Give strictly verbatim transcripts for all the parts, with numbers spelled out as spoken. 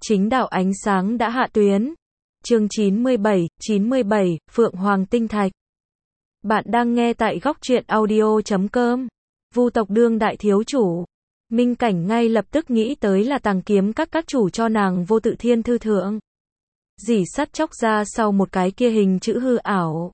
Chính đạo ánh sáng đã hạ tuyến. Chương chín mươi bảy, chín mươi bảy, Phượng Hoàng Tinh Thạch. Bạn đang nghe tại góc truyện audio chấm com. Vu tộc đương đại thiếu chủ. Minh Cảnh ngay lập tức nghĩ tới là tàng kiếm các các chủ cho nàng Vô Tự Thiên Thư thượng. Dỉ sắt chóc ra sau một cái kia hình chữ hư ảo.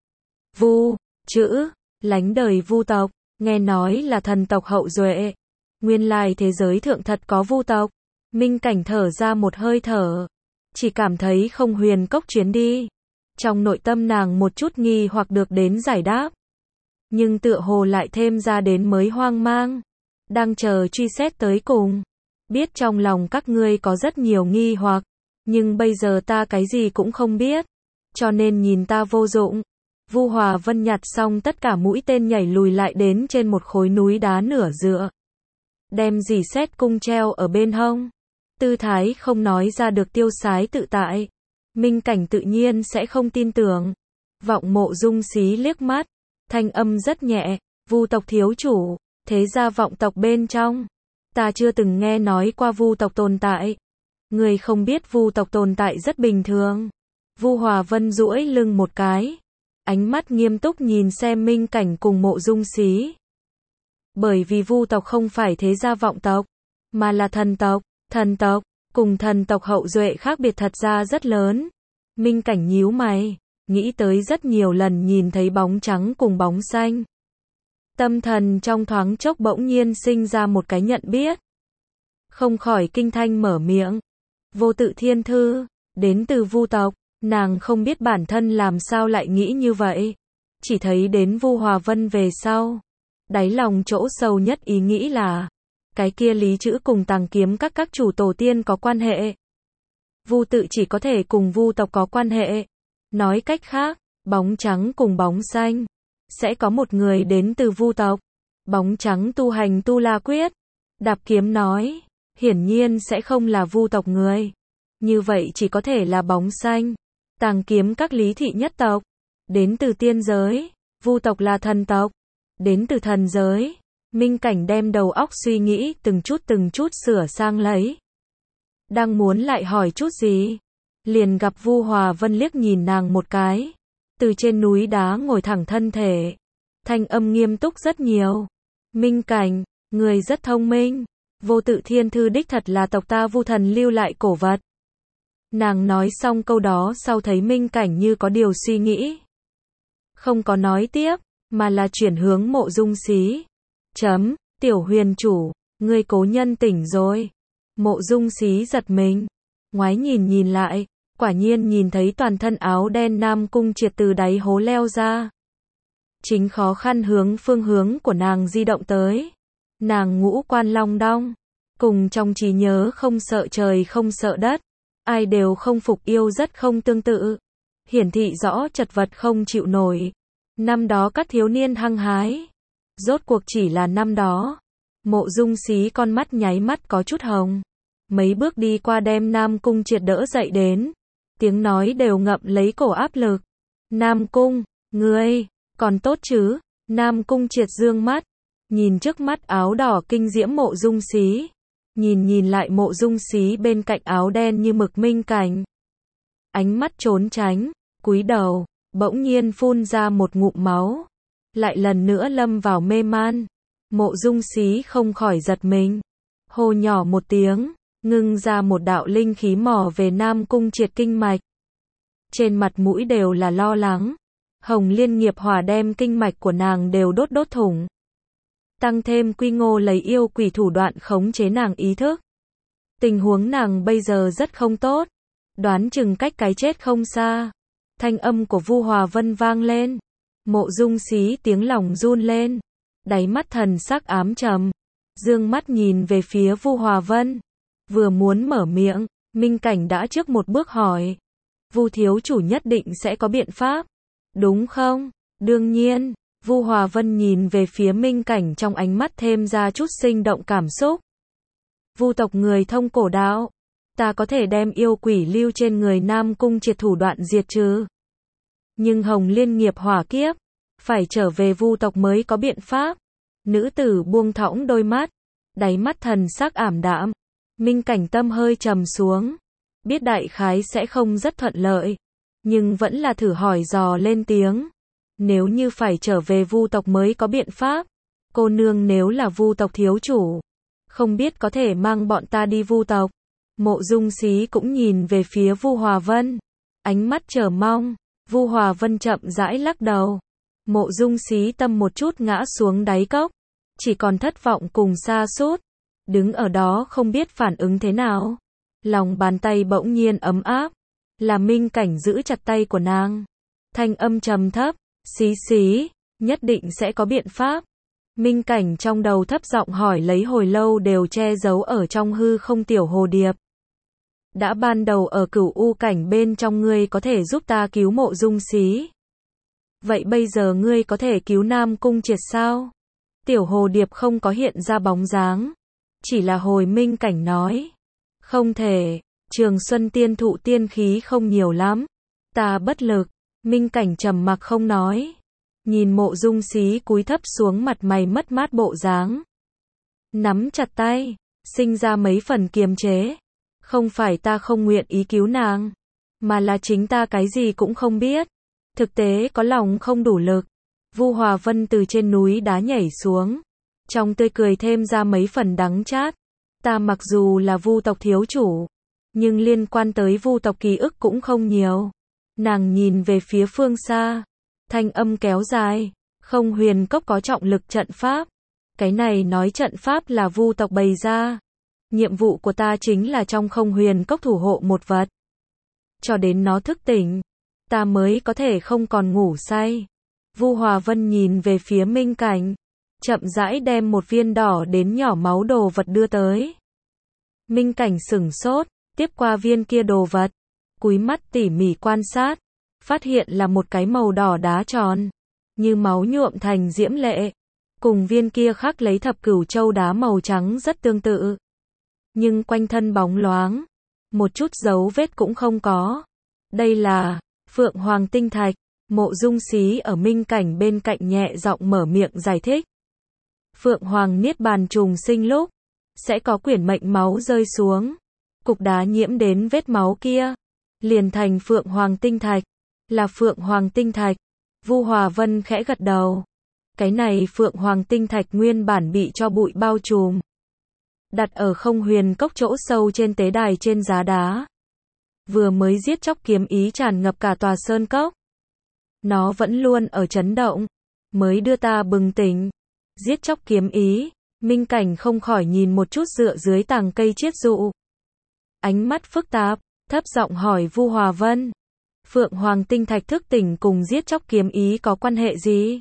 Vu, chữ, lánh đời Vu tộc, nghe nói là thần tộc hậu duệ. Nguyên lai thế giới thượng thật có Vu tộc. Minh Cảnh thở ra một hơi thở. Chỉ cảm thấy không huyền cốc chuyến đi. Trong nội tâm nàng một chút nghi hoặc được đến giải đáp. Nhưng tựa hồ lại thêm ra đến mới hoang mang. Đang chờ truy xét tới cùng. Biết trong lòng các ngươi có rất nhiều nghi hoặc. Nhưng bây giờ ta cái gì cũng không biết. Cho nên nhìn ta vô dụng. Vu Hòa Vân nhặt xong tất cả mũi tên nhảy lùi lại đến trên một khối núi đá nửa dựa. Đem dỉ xét cung treo ở bên hông. Tư thái không nói ra được tiêu sái tự tại. Minh Cảnh tự nhiên sẽ không tin tưởng. Vọng Mộ Dung xí liếc mắt. Thanh âm rất nhẹ. Vu tộc thiếu chủ. Thế ra vọng tộc bên trong. Ta chưa từng nghe nói qua Vu tộc tồn tại. Người không biết Vu tộc tồn tại rất bình thường. Vu Hòa Vân duỗi lưng một cái. Ánh mắt nghiêm túc nhìn xem Minh Cảnh cùng Mộ Dung xí. Bởi vì Vu tộc không phải thế gia vọng tộc. Mà là thần tộc. Thần tộc, cùng thần tộc hậu duệ khác biệt thật ra rất lớn. Minh Cảnh nhíu mày, nghĩ tới rất nhiều lần nhìn thấy bóng trắng cùng bóng xanh. Tâm thần trong thoáng chốc bỗng nhiên sinh ra một cái nhận biết. Không khỏi kinh thanh mở miệng. Vô Tự Thiên Thư, đến từ Vu tộc, nàng không biết bản thân làm sao lại nghĩ như vậy. Chỉ thấy đến Vu Hòa Vân về sau. Đáy lòng chỗ sâu nhất ý nghĩ là cái kia lý chữ cùng tàng kiếm các các chủ tổ tiên có quan hệ. Vu tự chỉ có thể cùng Vu tộc có quan hệ. Nói cách khác, bóng trắng cùng bóng xanh. Sẽ có một người đến từ Vu tộc. Bóng trắng tu hành Tu La Quyết. Đạp kiếm nói. Hiển nhiên sẽ không là Vu tộc người. Như vậy chỉ có thể là bóng xanh. Tàng kiếm các lý thị nhất tộc. Đến từ tiên giới. Vu tộc là thần tộc. Đến từ thần giới. Minh Cảnh đem đầu óc suy nghĩ từng chút từng chút sửa sang lấy. Đang muốn lại hỏi chút gì. Liền gặp Vu Hòa Vân liếc nhìn nàng một cái. Từ trên núi đá ngồi thẳng thân thể. Thanh âm nghiêm túc rất nhiều. Minh Cảnh, người rất thông minh. Vô Tự Thiên Thư đích thật là tộc ta Vu thần lưu lại cổ vật. Nàng nói xong câu đó sau thấy Minh Cảnh như có điều suy nghĩ. Không có nói tiếp, mà là chuyển hướng Mộ Dung xí. Chấm, Tiểu Huyền chủ, ngươi cố nhân tỉnh rồi. Mộ Dung xí giật mình. Ngoái nhìn nhìn lại, quả nhiên nhìn thấy toàn thân áo đen Nam Cung Triệt từ đáy hố leo ra. Chính khó khăn hướng phương hướng của nàng di động tới. Nàng ngũ quan long đong. Cùng trong trí nhớ không sợ trời không sợ đất. Ai đều không phục yêu rất không tương tự. Hiển thị rõ chật vật không chịu nổi. Năm đó các thiếu niên hăng hái. Rốt cuộc chỉ là năm đó. Mộ Dung xí con mắt nháy mắt có chút hồng. Mấy bước đi qua đem Nam Cung Triệt đỡ dậy đến. Tiếng nói đều ngậm lấy cổ áp lực. Nam Cung, ngươi, còn tốt chứ? Nam Cung Triệt dương mắt. Nhìn trước mắt áo đỏ kinh diễm Mộ Dung xí. Nhìn nhìn lại Mộ Dung xí bên cạnh áo đen như mực Minh Cảnh. Ánh mắt trốn tránh, cúi đầu, bỗng nhiên phun ra một ngụm máu. Lại lần nữa lâm vào mê man. Mộ Dung xí không khỏi giật mình. Hô nhỏ một tiếng, ngưng ra một đạo linh khí mò về Nam Cung Triệt kinh mạch. Trên mặt mũi đều là lo lắng. Hồng Liên nghiệp hỏa đem kinh mạch của nàng đều đốt đốt thủng. Tăng thêm Quy Ngô lấy yêu quỷ thủ đoạn khống chế nàng ý thức. Tình huống nàng bây giờ rất không tốt. Đoán chừng cách cái chết không xa. Thanh âm của Vu Hòa Vân vang lên. Mộ Dung xí tiếng lòng run lên. Đáy mắt thần sắc ám trầm. Dương mắt nhìn về phía Vu Hòa Vân. Vừa muốn mở miệng, Minh Cảnh đã trước một bước hỏi. Vu thiếu chủ nhất định sẽ có biện pháp. Đúng không? Đương nhiên. Vu Hòa Vân nhìn về phía Minh Cảnh trong ánh mắt thêm ra chút sinh động cảm xúc. Vu tộc người thông cổ đạo. Ta có thể đem yêu quỷ lưu trên người Nam Cung Triệt thủ đoạn diệt trừ. Nhưng Hồng Liên nghiệp hỏa kiếp. Phải trở về Vu tộc mới có biện pháp. Nữ tử buông thõng đôi mắt. Đáy mắt thần sắc ảm đạm. Minh Cảnh tâm hơi trầm xuống. biết đại khái sẽ không rất thuận lợi, nhưng vẫn là thử hỏi dò lên tiếng. Nếu như phải trở về Vu tộc mới có biện pháp, cô nương nếu là Vu tộc thiếu chủ, không biết có thể mang bọn ta đi Vu tộc. Mộ Dung Xí cũng nhìn về phía Vu Hòa Vân, ánh mắt chờ mong. Vu Hòa Vân chậm rãi lắc đầu. Mộ Dung Xí tâm một chút ngã xuống đáy cốc, chỉ còn thất vọng cùng sa sút, đứng ở đó không biết phản ứng thế nào. Lòng bàn tay bỗng nhiên ấm áp, là Minh Cảnh giữ chặt tay của nàng. Thanh âm trầm thấp, "Xí xí, nhất định sẽ có biện pháp." Minh Cảnh trong đầu thấp giọng hỏi lấy hồi lâu đều che giấu ở trong hư không tiểu hồ điệp. "Đã ban đầu ở Cửu U cảnh bên trong ngươi có thể giúp ta cứu Mộ Dung Xí. Vậy bây giờ ngươi có thể cứu Nam Cung Triệt sao?" Tiểu hồ điệp không có hiện ra bóng dáng, chỉ là hồi Minh Cảnh nói. "Không thể, Trường Xuân tiên thụ tiên khí không nhiều lắm. Ta bất lực." Minh Cảnh trầm mặc không nói. Nhìn Mộ Dung Xí cúi thấp xuống mặt mày mất mát bộ dáng. Nắm chặt tay, sinh ra mấy phần kiềm chế. "Không phải ta không nguyện ý cứu nàng, mà là chính ta cái gì cũng không biết. Thực tế có lòng không đủ lực." Vu Hòa Vân từ trên núi đá nhảy xuống, trong tươi cười thêm ra mấy phần đắng chát. "Ta mặc dù là Vu tộc thiếu chủ, nhưng liên quan tới Vu tộc ký ức cũng không nhiều." Nàng nhìn về phía phương xa, thanh âm kéo dài, "Không huyền cốc có trọng lực trận pháp. Cái này nói trận pháp là Vu tộc bày ra. Nhiệm vụ của ta chính là trong không huyền cốc thủ hộ một vật. Cho đến nó thức tỉnh, ta mới có thể không còn ngủ say." Vu Hòa Vân nhìn về phía Minh Cảnh, chậm rãi đem một viên đỏ đến nhỏ máu đồ vật đưa tới. Minh Cảnh sửng sốt, tiếp qua viên kia đồ vật, cúi mắt tỉ mỉ quan sát, phát hiện là một cái màu đỏ đá tròn, như máu nhuộm thành diễm lệ, cùng viên kia khắc lấy thập cửu châu đá màu trắng rất tương tự. Nhưng quanh thân bóng loáng, một chút dấu vết cũng không có. Đây là Phượng Hoàng tinh thạch. Mộ Dung Xí ở Minh Cảnh bên cạnh nhẹ giọng mở miệng giải thích. Phượng Hoàng niết bàn trùng sinh lúc, sẽ có quyển mệnh máu rơi xuống. Cục đá nhiễm đến vết máu kia, liền thành Phượng Hoàng tinh thạch. Là Phượng Hoàng tinh thạch. Vu Hòa Vân khẽ gật đầu. Cái này Phượng Hoàng tinh thạch nguyên bản bị cho bụi bao trùm, đặt ở không huyền cốc chỗ sâu trên tế đài trên giá đá. Vừa mới giết chóc kiếm ý tràn ngập cả tòa sơn cốc. Nó vẫn luôn ở chấn động, mới đưa ta bừng tỉnh. Giết chóc kiếm ý, Minh Cảnh không khỏi nhìn một chút dựa dưới tàng cây chiết dụ. Ánh mắt phức tạp, thấp giọng hỏi Vu Hòa Vân. Phượng Hoàng tinh thạch thức tỉnh cùng giết chóc kiếm ý có quan hệ gì?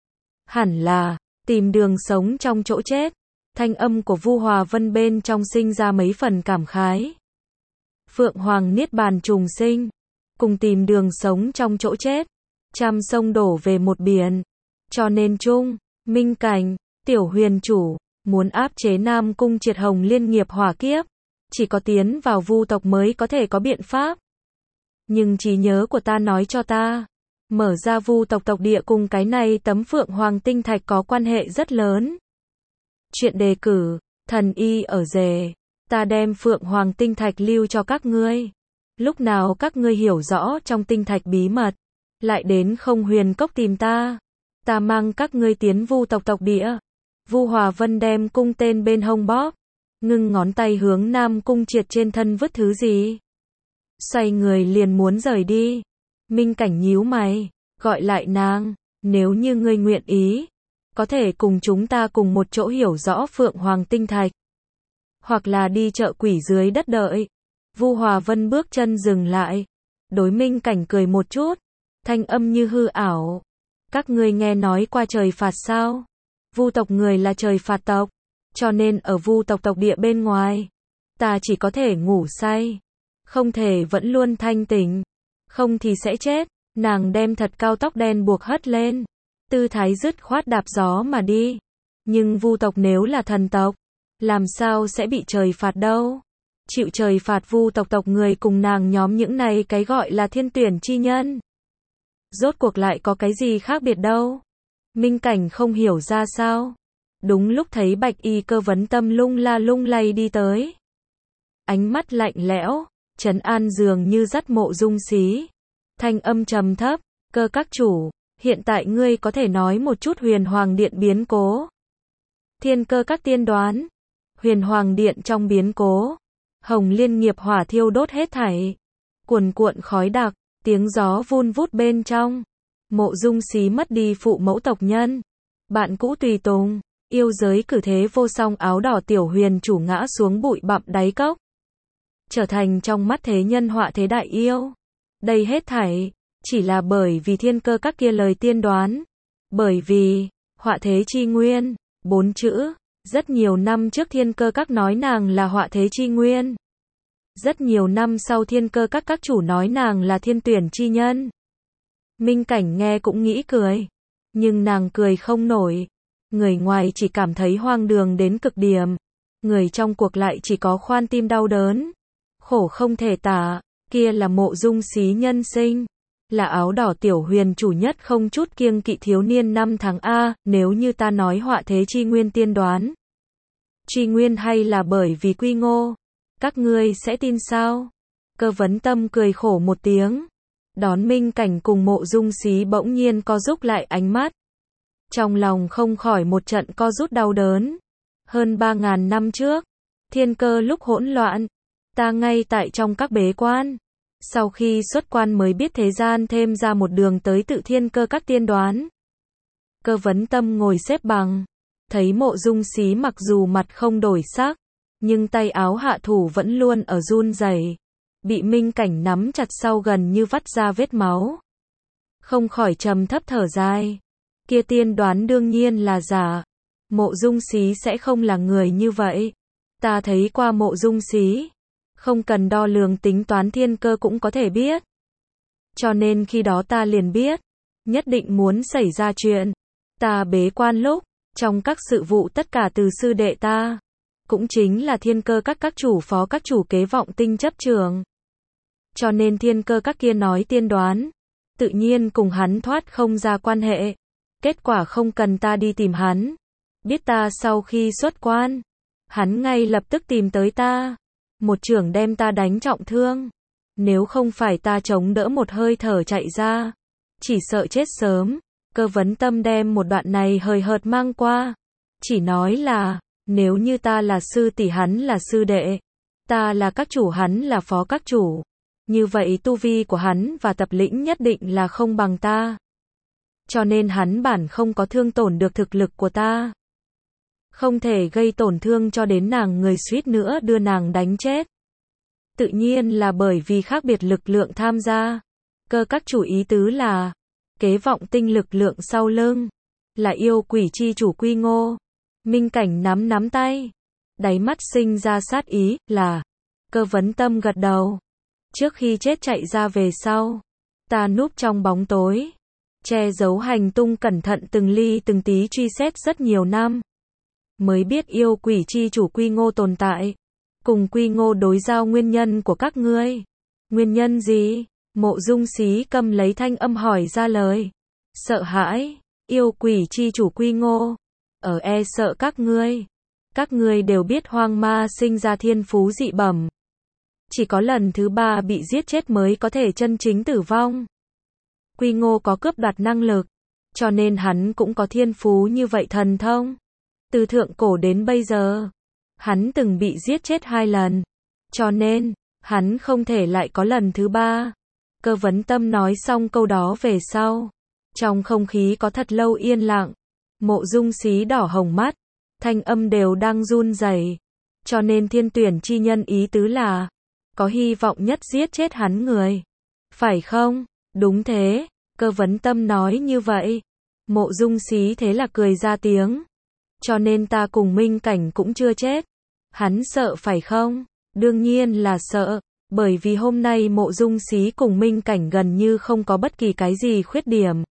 Hẳn là, tìm đường sống trong chỗ chết. Thanh âm của Vu Hòa Vân bên trong sinh ra mấy phần cảm khái. Phượng Hoàng niết bàn trùng sinh, cùng tìm đường sống trong chỗ chết. Trăm sông đổ về một biển. Cho nên chung, Minh Cảnh, Tiểu Huyền chủ, muốn áp chế Nam Cung Triệt Hồng liên nghiệp hỏa kiếp, chỉ có tiến vào Vu tộc mới có thể có biện pháp. Nhưng trí nhớ của ta nói cho ta, mở ra Vu tộc tộc địa cùng cái này tấm Phượng Hoàng tinh thạch có quan hệ rất lớn. Chuyện đề cử, thần y ở rể, ta đem Phượng Hoàng tinh thạch lưu cho các ngươi. Lúc nào các ngươi hiểu rõ trong tinh thạch bí mật, lại đến không huyền cốc tìm ta. Ta mang các ngươi tiến Vu tộc tộc địa. Vu Hòa Vân đem cung tên bên hông bóp, ngưng ngón tay hướng Nam Cung Triệt trên thân vứt thứ gì. Xoay người liền muốn rời đi. Minh Cảnh nhíu mày, gọi lại nàng, nếu như ngươi nguyện ý, có thể cùng chúng ta cùng một chỗ hiểu rõ Phượng Hoàng tinh thạch. Hoặc là đi chợ quỷ dưới đất đợi. Vu Hòa Vân bước chân dừng lại, đối Minh Cảnh cười một chút, thanh âm như hư ảo. Các ngươi nghe nói qua trời phạt sao? Vu tộc người là trời phạt tộc, cho nên ở Vu tộc tộc địa bên ngoài, ta chỉ có thể ngủ say, không thể vẫn luôn thanh tỉnh, không thì sẽ chết. Nàng đem thật cao tóc đen buộc hất lên, tư thái dứt khoát đạp gió mà đi. Nhưng Vu tộc nếu là thần tộc, làm sao sẽ bị trời phạt đâu? Chịu trời phạt Vu tộc tộc người cùng nàng nhóm những này cái gọi là thiên tuyển chi nhân. Rốt cuộc lại có cái gì khác biệt đâu? Minh Cảnh không hiểu ra sao. Đúng lúc thấy Bạch Y Cơ vấn tâm lung la lung lay đi tới. Ánh mắt lạnh lẽo, trấn an dường như dắt Mộ Dung Xí. Thanh âm trầm thấp, Cơ các chủ, hiện tại ngươi có thể nói một chút Huyền Hoàng Điện biến cố. Thiên Cơ các tiên đoán, Huyền Hoàng Điện trong biến cố, Hồng Liên nghiệp hỏa thiêu đốt hết thảy, cuồn cuộn khói đặc, tiếng gió vun vút bên trong. Mộ Dung Xí mất đi phụ mẫu tộc nhân, bạn cũ tùy tùng, yêu giới cử thế vô song áo đỏ tiểu huyền chủ ngã xuống bụi bặm đáy cốc, trở thành trong mắt thế nhân họa thế đại yêu. Đây hết thảy chỉ là bởi vì Thiên Cơ các kia lời tiên đoán, bởi vì họa thế chi nguyên, bốn chữ. Rất nhiều năm trước Thiên Cơ các nói nàng là họa thế chi nguyên. Rất nhiều năm sau Thiên Cơ các các chủ nói nàng là thiên tuyển chi nhân. Minh Cảnh nghe cũng nghĩ cười, nhưng nàng cười không nổi. Người ngoài chỉ cảm thấy hoang đường đến cực điểm, người trong cuộc lại chỉ có khoan tim đau đớn, khổ không thể tả. Kia là Mộ Dung Xí nhân sinh, là áo đỏ tiểu huyền chủ nhất không chút kiêng kỵ thiếu niên năm tháng A. Nếu như ta nói họa thế chi nguyên tiên đoán, chi nguyên hay là bởi vì Quy Ngô, các ngươi sẽ tin sao? Cơ Vấn Tâm cười khổ một tiếng, đón Minh Cảnh cùng Mộ Dung Xí bỗng nhiên co rút lại ánh mắt. Trong lòng không khỏi một trận co rút đau đớn. Hơn ba ngàn năm trước, thiên cơ lúc hỗn loạn, ta ngay tại trong các bế quan. Sau khi xuất quan mới biết thế gian thêm ra một đường tới tự Thiên Cơ các tiên đoán. Cơ Vấn Tâm ngồi xếp bằng, thấy Mộ Dung Xí mặc dù mặt không đổi sắc, nhưng tay áo hạ thủ vẫn luôn ở run rẩy, bị Minh Cảnh nắm chặt sau gần như vắt ra vết máu. Không khỏi trầm thấp thở dài, kia tiên đoán đương nhiên là giả, Mộ Dung Xí sẽ không là người như vậy. Ta thấy qua Mộ Dung Xí, không cần đo lường tính toán thiên cơ cũng có thể biết. Cho nên khi đó ta liền biết, nhất định muốn xảy ra chuyện. Ta bế quan lúc, trong các sự vụ tất cả từ sư đệ ta, cũng chính là Thiên Cơ các các chủ phó các chủ kế vọng tinh chấp trường. Cho nên Thiên Cơ các kia nói tiên đoán, tự nhiên cùng hắn thoát không ra quan hệ. Kết quả không cần ta đi tìm hắn, biết ta sau khi xuất quan, hắn ngay lập tức tìm tới ta, một chưởng đem ta đánh trọng thương. Nếu không phải ta chống đỡ một hơi thở chạy ra, chỉ sợ chết sớm. Cơ Vấn Tâm đem một đoạn này hời hợt mang qua, chỉ nói là, nếu như ta là sư tỷ hắn là sư đệ, ta là các chủ hắn là phó các chủ, như vậy tu vi của hắn và tập lĩnh nhất định là không bằng ta. Cho nên hắn bản không có thương tổn được thực lực của ta. Không thể gây tổn thương cho đến nàng người suýt nữa đưa nàng đánh chết. Tự nhiên là bởi vì khác biệt lực lượng tham gia. Cơ các chủ ý tứ là, kế vọng tinh lực lượng sau lưng, là yêu quỷ chi chủ Quy Ngô. Minh Cảnh nắm nắm tay, đáy mắt sinh ra sát ý, là. Cơ Vấn Tâm gật đầu. Trước khi chết chạy ra về sau, ta núp trong bóng tối, che giấu hành tung cẩn thận từng ly từng tí truy xét rất nhiều năm. Mới biết yêu quỷ chi chủ Quy Ngô tồn tại, cùng Quy Ngô đối giao nguyên nhân của các ngươi. Nguyên nhân gì? Mộ Dung Xí cầm lấy thanh âm hỏi ra lời. Sợ hãi, yêu quỷ chi chủ Quy Ngô, ở e sợ các ngươi. Các ngươi đều biết hoang ma sinh ra thiên phú dị bẩm. Chỉ có lần thứ ba bị giết chết mới có thể chân chính tử vong. Quy Ngô có cướp đoạt năng lực, cho nên hắn cũng có thiên phú như vậy thần thông. Từ thượng cổ đến bây giờ, hắn từng bị giết chết hai lần, cho nên, hắn không thể lại có lần thứ ba. Cơ Vấn Tâm nói xong câu đó về sau, trong không khí có thật lâu yên lặng. Mộ Dung Xí đỏ hồng mắt, thanh âm đều đang run rẩy. Cho nên thiên tuyển chi nhân ý tứ là, có hy vọng nhất giết chết hắn người. Phải không? Đúng thế, Cơ Vấn Tâm nói như vậy. Mộ Dung Xí thế là cười ra tiếng. Cho nên ta cùng Minh Cảnh cũng chưa chết. Hắn sợ phải không? Đương nhiên là sợ, bởi vì hôm nay Mộ Dung Xí cùng Minh Cảnh gần như không có bất kỳ cái gì khuyết điểm.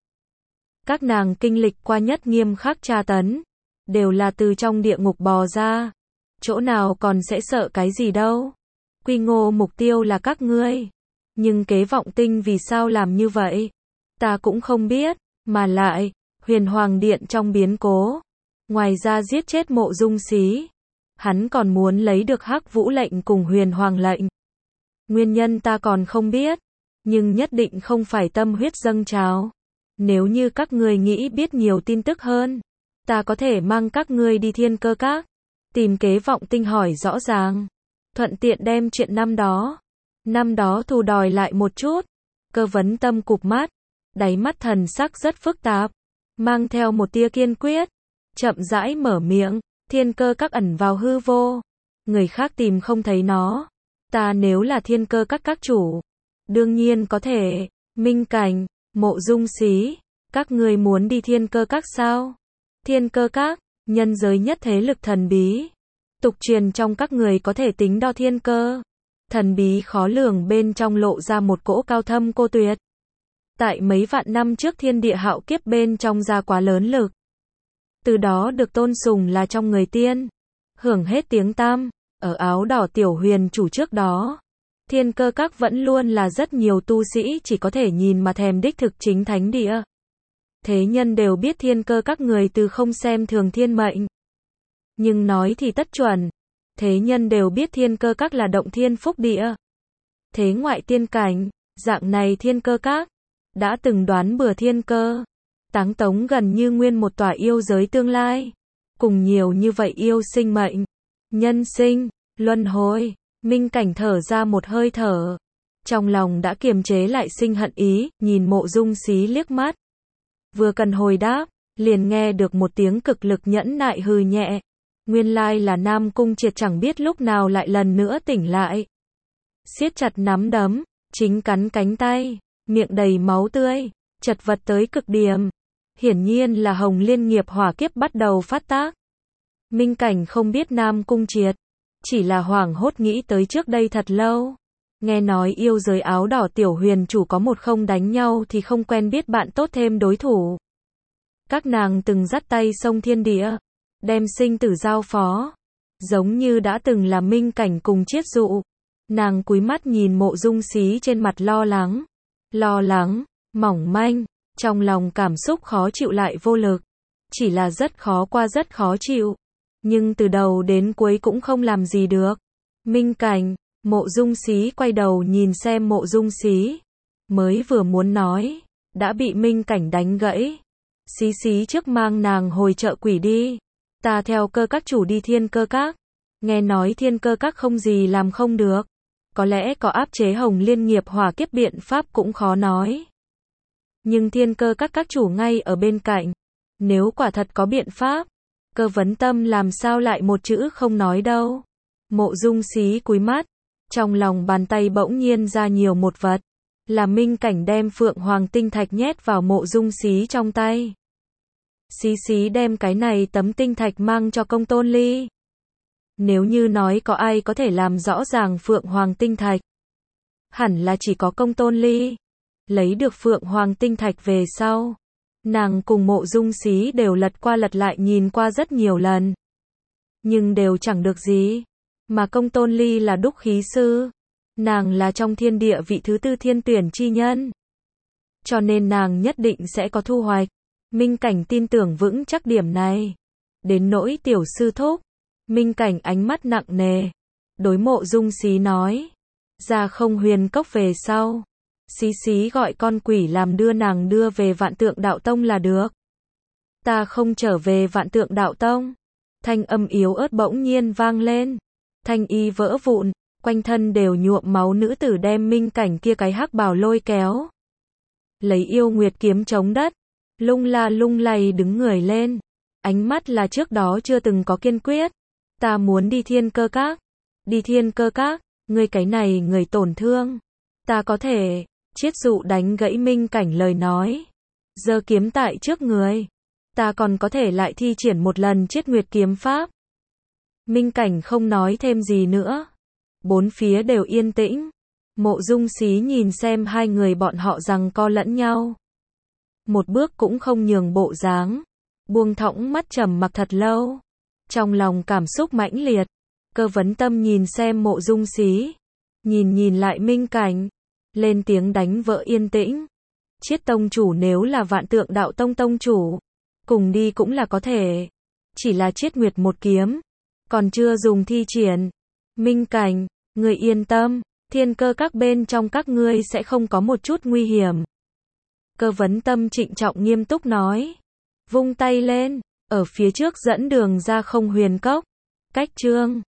Các nàng kinh lịch qua nhất nghiêm khắc tra tấn, đều là từ trong địa ngục bò ra. Chỗ nào còn sẽ sợ cái gì đâu. Quy Ngô mục tiêu là các ngươi. Nhưng kế vọng tinh vì sao làm như vậy? Ta cũng không biết, mà lại, Huyền Hoàng Điện trong biến cố. Ngoài ra giết chết Mộ Dung Xí, hắn còn muốn lấy được Hắc Vũ lệnh cùng Huyền Hoàng lệnh. Nguyên nhân ta còn không biết, nhưng nhất định không phải tâm huyết dâng trào. Nếu như các ngươi nghĩ biết nhiều tin tức hơn, ta có thể mang các ngươi đi Thiên Cơ Các, tìm Kế Vọng Tinh hỏi rõ ràng, thuận tiện đem chuyện năm đó, năm đó thù đòi lại một chút. Cơ Vấn Tâm cụp mắt, đáy mắt thần sắc rất phức tạp, mang theo một tia kiên quyết, chậm rãi mở miệng, Thiên Cơ Các ẩn vào hư vô, người khác tìm không thấy nó, ta nếu là Thiên Cơ Các các chủ, đương nhiên có thể. Minh Cảnh, Mộ Dung Xí, các ngươi muốn đi Thiên Cơ Các sao? Thiên Cơ Các, nhân giới nhất thế lực thần bí, tục truyền trong các người có thể tính đo thiên cơ, thần bí khó lường bên trong lộ ra một cỗ cao thâm cô tuyệt. Tại mấy vạn năm trước thiên địa hạo kiếp bên trong ra quá lớn lực, từ đó được tôn sùng là trong người tiên, hưởng hết tiếng tăm. Ở áo đỏ tiểu huyền chủ trước đó, Thiên Cơ Các vẫn luôn là rất nhiều tu sĩ chỉ có thể nhìn mà thèm đích thực chính thánh địa. Thế nhân đều biết Thiên Cơ Các người từ không xem thường thiên mệnh, nhưng nói thì tất chuẩn, thế nhân đều biết Thiên Cơ Các là động thiên phúc địa, thế ngoại tiên cảnh. Dạng này Thiên Cơ Các đã từng đoán bừa thiên cơ, táng tống gần như nguyên một tòa yêu giới tương lai, cùng nhiều như vậy yêu sinh mệnh, nhân sinh, luân hồi. Minh Cảnh thở ra một hơi thở, trong lòng đã kiềm chế lại sinh hận ý, nhìn Mộ Dung Xí liếc mắt. Vừa cần hồi đáp, liền nghe được một tiếng cực lực nhẫn nại hừ nhẹ. Nguyên lai là Nam Cung Triệt chẳng biết lúc nào lại lần nữa tỉnh lại. Siết chặt nắm đấm, chính cắn cánh tay, miệng đầy máu tươi, chật vật tới cực điểm. Hiển nhiên là Hồng Liên nghiệp hỏa kiếp bắt đầu phát tác. Minh Cảnh không biết Nam Cung Triệt, chỉ là hoảng hốt nghĩ tới trước đây thật lâu. Nghe nói yêu giới áo đỏ tiểu huyền chủ có một không đánh nhau thì không quen biết bạn tốt thêm đối thủ. Các nàng từng dắt tay sông thiên địa, đem sinh tử giao phó, giống như đã từng là Minh Cảnh cùng Chiết Dụ. Nàng cúi mắt nhìn Mộ Dung Xí trên mặt lo lắng, lo lắng, mỏng manh, trong lòng cảm xúc khó chịu lại vô lực, chỉ là rất khó qua rất khó chịu, nhưng từ đầu đến cuối cũng không làm gì được. Minh Cảnh, Mộ Dung Xí quay đầu nhìn xem Mộ Dung Xí, mới vừa muốn nói, đã bị Minh Cảnh đánh gãy. Xí xí trước mang nàng hồi chợ quỷ đi, ta theo Cơ Các chủ đi Thiên Cơ Các, nghe nói Thiên Cơ Các không gì làm không được, có lẽ có áp chế Hồng Liên nghiệp hỏa kiếp biện pháp cũng khó nói. Nhưng Thiên Cơ Các các chủ ngay ở bên cạnh, nếu quả thật có biện pháp, Cơ Vấn Tâm làm sao lại một chữ không nói đâu. Mộ Dung Xí cúi mắt, trong lòng bàn tay bỗng nhiên ra nhiều một vật, là Minh Cảnh đem Phượng Hoàng tinh thạch nhét vào Mộ Dung Xí trong tay. Xí xí đem cái này tấm tinh thạch mang cho Công Tôn Ly. Nếu như nói có ai có thể làm rõ ràng Phượng Hoàng tinh thạch, hẳn là chỉ có Công Tôn Ly. Lấy được Phượng Hoàng tinh thạch về sau, nàng cùng Mộ Dung Xí đều lật qua lật lại nhìn qua rất nhiều lần, nhưng đều chẳng được gì. Mà Công Tôn Ly là đúc khí sư, nàng là trong thiên địa vị thứ tư thiên tuyển chi nhân, cho nên nàng nhất định sẽ có thu hoạch. Minh Cảnh tin tưởng vững chắc điểm này. Đến nỗi tiểu sư thúc, Minh Cảnh ánh mắt nặng nề, đối Mộ Dung Xí nói, ra không huyền cốc về sau, Xí xí gọi con quỷ làm đưa nàng đưa về Vạn Tượng Đạo Tông là được. Ta không trở về Vạn Tượng Đạo Tông. Thanh âm yếu ớt bỗng nhiên vang lên, thanh y vỡ vụn, quanh thân đều nhuộm máu nữ tử đem Minh Cảnh kia cái hắc bào lôi kéo, lấy yêu nguyệt kiếm chống đất, lung la lung lay đứng người lên, ánh mắt là trước đó chưa từng có kiên quyết. Ta muốn đi Thiên Cơ Các. Đi Thiên Cơ Các, ngươi cái này người tổn thương, ta có thể. Chiết Dụ đánh gãy Minh Cảnh lời nói, giơ kiếm tại trước người, ta còn có thể lại thi triển một lần Chiết Nguyệt kiếm pháp. Minh Cảnh không nói thêm gì nữa, bốn phía đều yên tĩnh. Mộ Dung Xí nhìn xem hai người bọn họ giằng co lẫn nhau, một bước cũng không nhường bộ dáng, buông thõng mắt trầm mặc thật lâu, trong lòng cảm xúc mãnh liệt. Cơ Vấn Tâm nhìn xem Mộ Dung Xí, nhìn nhìn lại Minh Cảnh, lên tiếng đánh vỡ yên tĩnh. Chiết tông chủ nếu là Vạn Tượng Đạo Tông tông chủ, cùng đi cũng là có thể, chỉ là Chiết Nguyệt một kiếm, còn chưa dùng thi triển. Minh Cảnh, người yên tâm, thiên cơ các bên trong các ngươi sẽ không có một chút nguy hiểm. Cơ Vấn Tâm trịnh trọng nghiêm túc nói. Vung tay lên, ở phía trước dẫn đường ra Không Huyền Cốc. Cách chương